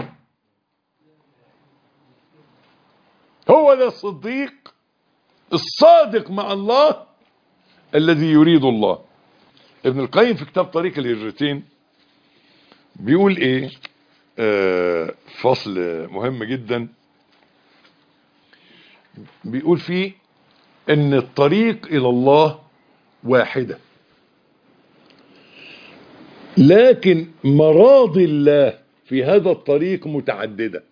هو ده الصديق الصادق مع الله الذي يريد الله. ابن القيم في كتاب طريق الهجرتين بيقول ايه؟ آه فصل مهم جدا، بيقول فيه ان الطريق الى الله واحدة، لكن مراضي الله في هذا الطريق متعددة.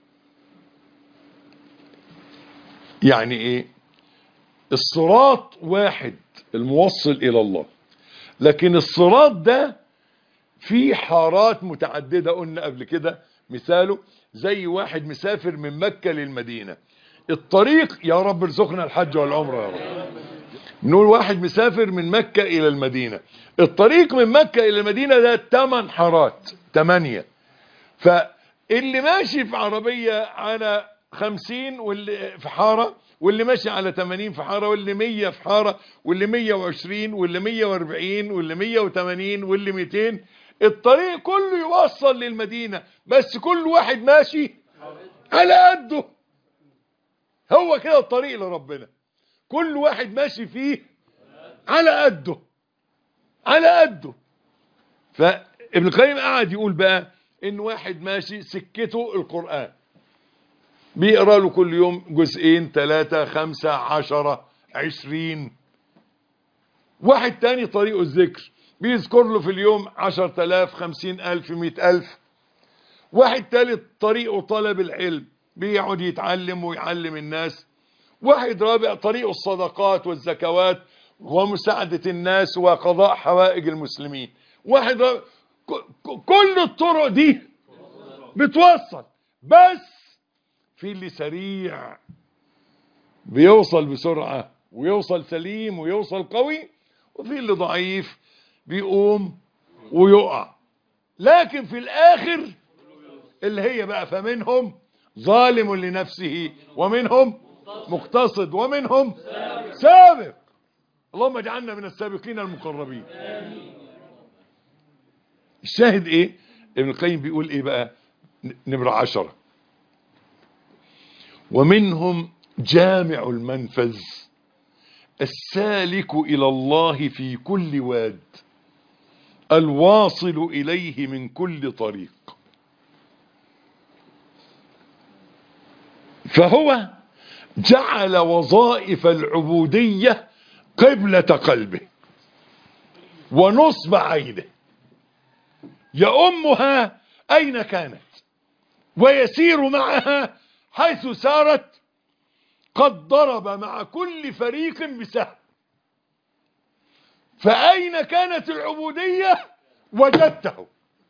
يعني ايه؟ الصراط واحد الموصل الى الله، لكن الصراط ده فيه حارات متعددة. قلنا قبل كده مثاله زي واحد مسافر من مكة للمدينة. الطريق، يا رب ارزقنا الحج والعمرة يا رب، نقول واحد مسافر من مكة الى المدينة. الطريق من مكة الى المدينة ده تمن حارات، تمانية. فاللي ماشي في عربية على خمسين واللي في حارة، واللي ماشي على تمانين في حارة، واللي مية في حارة، واللي مية وعشرين، واللي مية واربعين، واللي مية وتمانين، واللي ميتين. الطريق كله يوصل للمدينة، بس كل واحد ماشي على قده. هو كده الطريق لربنا، كل واحد ماشي فيه على قده على قده. فابن القيم قاعد يقول بقى ان واحد ماشي سكته القرآن، بيقرأ له كل يوم جزئين، ثلاثة، خمسة، عشرة، عشرين. واحد تاني طريقه الذكر، بيذكر له في اليوم عشر تلاف، خمسين ألف، مئة ألف. واحد تالت طريقه طلب العلم، بيقعد يتعلم ويعلم الناس. واحد رابع طريقه الصدقات والزكوات ومساعدة الناس وقضاء حوائج المسلمين. واحد رابع كل الطرق دي بتوصل، بس في اللي سريع بيوصل بسرعة ويوصل سليم ويوصل قوي، وفي اللي ضعيف بيقوم ويقع. لكن في الآخر اللي هي بقى فمنهم ظالم لنفسه ومنهم مقتصد ومنهم سابق. اللهم اجعلنا من السابقين المقربين. الشاهد ايه؟ ابن القيم بيقول ايه بقى؟ نمرة عشرة: ومنهم جامع المنفذ السالك إلى الله في كل واد الواصل إليه من كل طريق. فهو جعل وظائف العبودية قبلة قلبه ونصب عينه، يؤمها أين كانت ويسير معها حيث سارت، قد ضرب مع كل فريق بسهم. فأين كانت العبودية وجدته،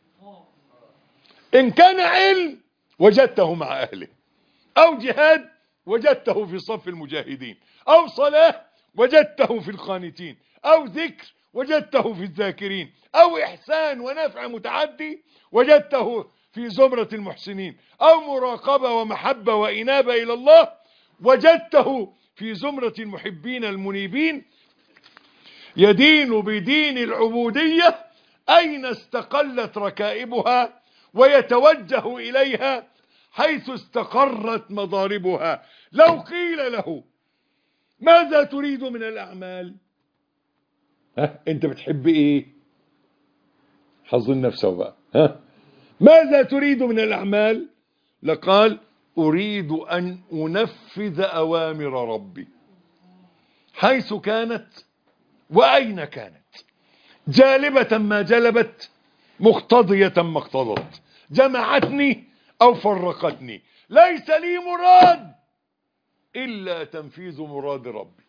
إن كان علم وجدته مع أهله، أو جهاد وجدته في صف المجاهدين، أو صلاة وجدته في القانتين، أو ذكر وجدته في الذاكرين، أو إحسان ونفع متعدي وجدته في زمرة المحسنين، أو مراقبة ومحبة وإنابة إلى الله وجدته في زمرة المحبين المنيبين. يدين بدين العبودية أين استقلت ركائبها ويتوجه إليها حيث استقرت مضاربها. لو قيل له ماذا تريد من الأعمال؟ ها انت بتحب ايه؟ حظ النفس بقى. ها ماذا تريد من الأعمال؟ لقال أريد أن أنفذ أوامر ربي حيث كانت وأين كانت، جالبة ما جلبت، مقتضية ما اقتضت، جمعتني أو فرقتني، ليس لي مراد إلا تنفيذ مراد ربي.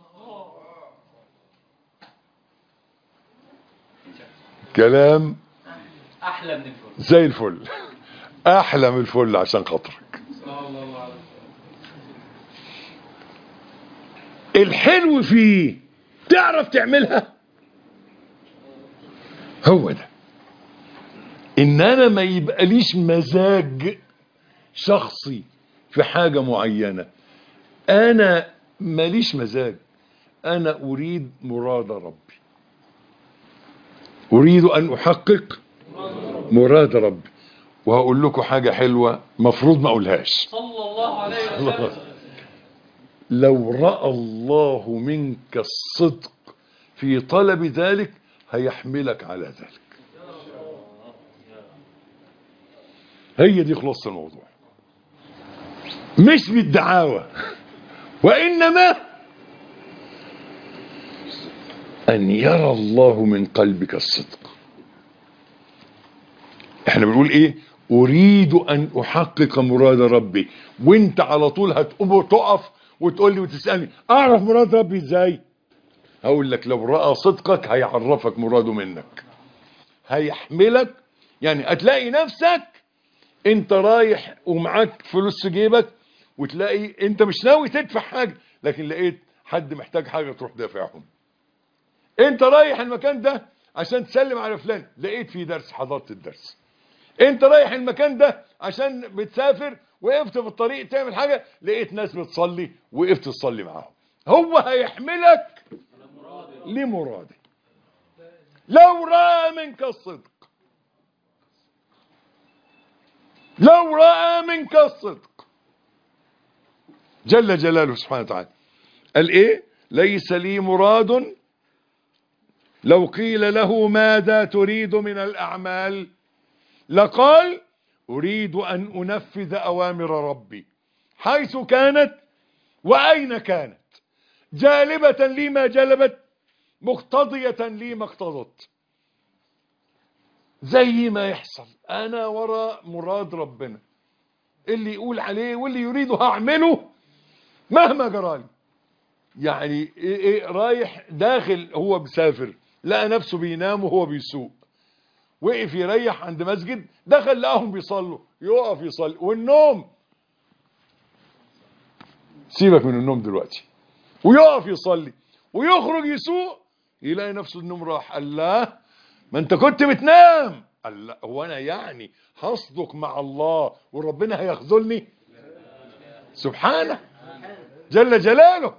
كلام
احلى من الفل،
زي الفل، احلى من الفل عشان خاطرك. الحلو فيه تعرف تعملها، هو ده. ان انا ما يبقى ليش مزاج شخصي في حاجة معينة، انا ماليش مزاج، انا اريد مراد ربي، اريد ان احقق مراد ربي. وهقول لكم حاجة حلوة مفروض ما اقولهاش.
صلى الله عليه وسلم:
لو رأى الله منك الصدق في طلب ذلك هيحملك على ذلك. هي دي خلاصة الموضوع، مش بالدعاوى، وإنما أن يرى الله من قلبك الصدق. احنا بنقول ايه؟ أريد أن أحقق مراد ربي، وانت على طول هتقوم وتقف وتقول لي وتسألني أعرف مراد ربي ازاي؟ هقول لك لو رأى صدقك هيعرفك مراده منك، هيحملك. يعني هتلاقي نفسك انت رايح ومعاك فلوس في جيبك، وتلاقي انت مش ناوي تدفع حاجة، لكن لقيت حد محتاج حاجة تروح دافعهم. انت رايح المكان ده عشان تسلم على فلان، لقيت في درس حضرت الدرس. انت رايح المكان ده عشان بتسافر، وقفت في الطريق تعمل حاجة، لقيت ناس بتصلي وقفت تصلي معاهم. هو هيحملك لمراده لو رأى منك الصدق، لو رأى منك الصدق جل جلاله سبحانه وتعالى. قال ايه؟ ليس لي مراد. لو قيل له ماذا تريد من الأعمال لقال أريد أن أنفذ أوامر ربي حيث كانت وأين كانت، جالبة لي ما جلبت، مقتضية لي ما اقتضت. زي ما يحصل أنا وراء مراد ربنا، اللي يقول عليه واللي يريده هعمله مهما جرالي. يعني إيه إيه رايح داخل، هو بسافر لقى نفسه بينام وهو بيسوق، وقف يريح عند مسجد، دخل لقاهم بيصلوا، يقف يصلي. والنوم، سيبك من النوم دلوقتي، ويقف يصلي ويخرج يسوق، يلاقي نفسه النوم راح. الله، ما انت كنت بتنام. الله، هو انا يعني هصدق مع الله وربنا هيخذلني؟ سبحانه جل جلاله.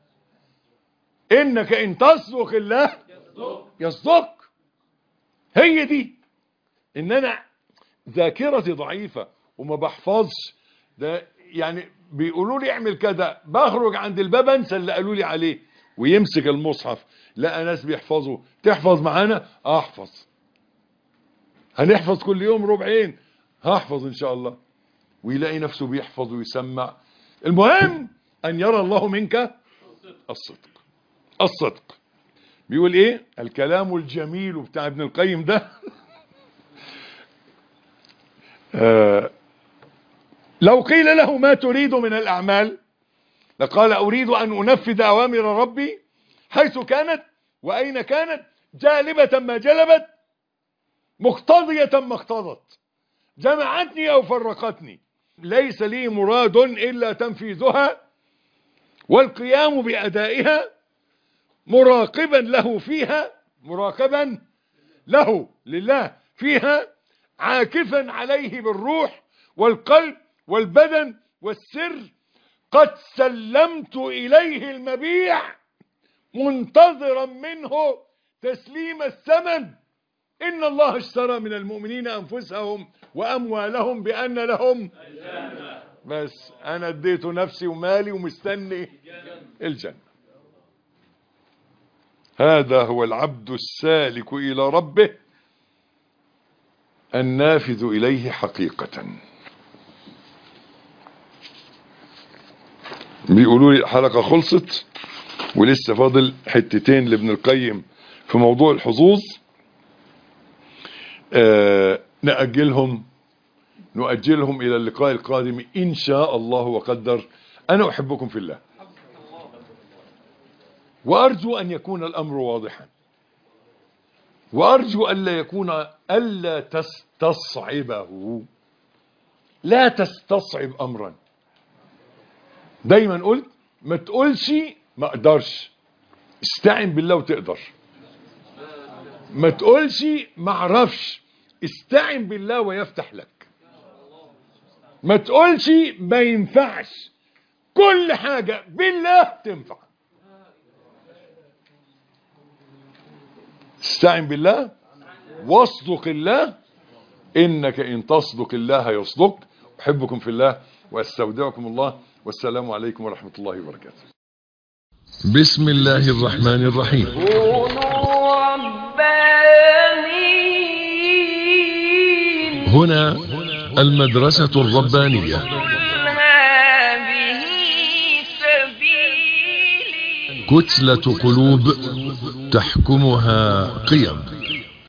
انك ان تصدق الله يصدق. هي دي ان انا ذاكرتي ضعيفة وما بحفظش. ده يعني بيقولوا لي اعمل كده، بخرج عند الباب انسى اللي قالوا لي عليه، ويمسك المصحف لقى ناس بيحفظوا. تحفظ معانا؟ احفظ. هنحفظ كل يوم ربعين، هحفظ ان شاء الله. ويلاقي نفسه بيحفظ ويسمع. المهم ان يرى الله منك الصدق. الصدق بيقول ايه؟ الكلام الجميل بتاع ابن القيم ده آه لو قيل له ما تريد من الأعمال لقال أريد أن أنفذ أوامر ربي حيث كانت وأين كانت، جالبة ما جلبت، مقتضية ما اقتضت، جمعتني أو فرقتني، ليس لي مراد إلا تنفيذها والقيام بأدائها، مراقبا له فيها، مراقبا له لله فيها، عاكفا عليه بالروح والقلب والبدن والسر، قد سلمت إليه المبيع منتظرا منه تسليم الثمن. إن الله اشترى من المؤمنين أنفسهم وأموالهم بأن لهم الجنة. بس أنا اديته نفسي ومالي ومستني الجنة. هذا هو العبد السالك إلى ربه النافذ إليه حقيقة. بيقولوا لي الحلقة خلصت ولسه فاضل حتتين لابن القيم في موضوع الحظوظ. آه نأجلهم نؤجلهم إلى اللقاء القادم إن شاء الله وقدر. أنا أحبكم في الله، وأرجو أن يكون الأمر واضحا، وأرجو ألا يكون ألا تستصعبه. لا تستصعب أمرا. دايما قلت ما تقولش ما اقدرش، استعن بالله وتقدر. ما تقولش ما اعرفش، استعن بالله ويفتح لك. ما تقولش ما ينفعش، كل حاجة بالله تنفع. استعن بالله واصدق الله، إنك إن تصدق الله يصدق. أحبكم في الله واستودعكم الله، والسلام عليكم ورحمة الله وبركاته. بسم الله الرحمن الرحيم.
كونوا ربانيين.
هنا المدرسة الربانية.
قل هذه سبيلي.
كتلة قلوب تحكمها قيم.